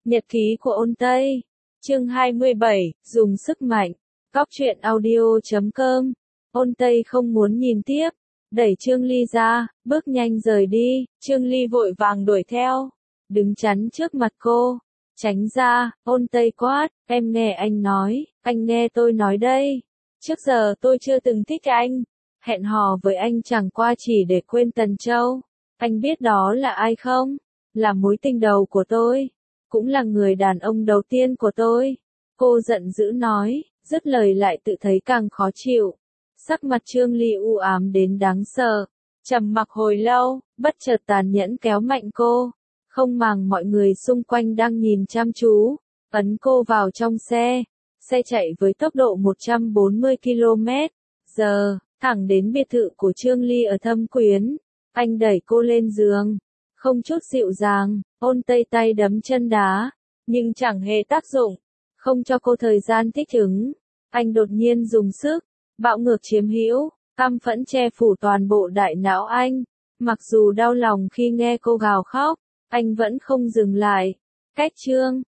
Nhật ký của ôn Tây. Chương 27, dùng sức mạnh. Cóc truyện audio.com. Ôn Tây không muốn nhìn tiếp, đẩy Trương Ly ra, bước nhanh rời đi. Trương Ly vội vàng đuổi theo, đứng chắn trước mặt cô. Tránh ra, ôn Tây quát, em nghe anh nói, anh nghe tôi nói đây. Trước giờ tôi chưa từng thích anh, hẹn hò với anh chẳng qua chỉ để quên Tần Châu. Anh biết đó là ai không? Là mối tình đầu của tôi, cũng là người đàn ông đầu tiên của tôi. Cô giận dữ nói, dứt lời lại tự thấy càng khó chịu. Sắc mặt Trương Ly u ám đến đáng sợ, trầm mặc hồi lâu, bất chợt tàn nhẫn kéo mạnh cô, không màng mọi người xung quanh đang nhìn chăm chú, ấn cô vào trong xe. Xe chạy với tốc độ 140 km/h, thẳng đến biệt thự của Trương Ly ở Thâm Quyến. Anh đẩy cô lên giường, không chút dịu dàng, ôn Tây tay đấm chân đá, nhưng chẳng hề tác dụng, không cho cô thời gian thích ứng. Anh đột nhiên dùng sức, bạo ngược chiếm hữu, căm phẫn che phủ toàn bộ đại não anh. Mặc dù đau lòng khi nghe cô gào khóc, anh vẫn không dừng lại. Cách Trương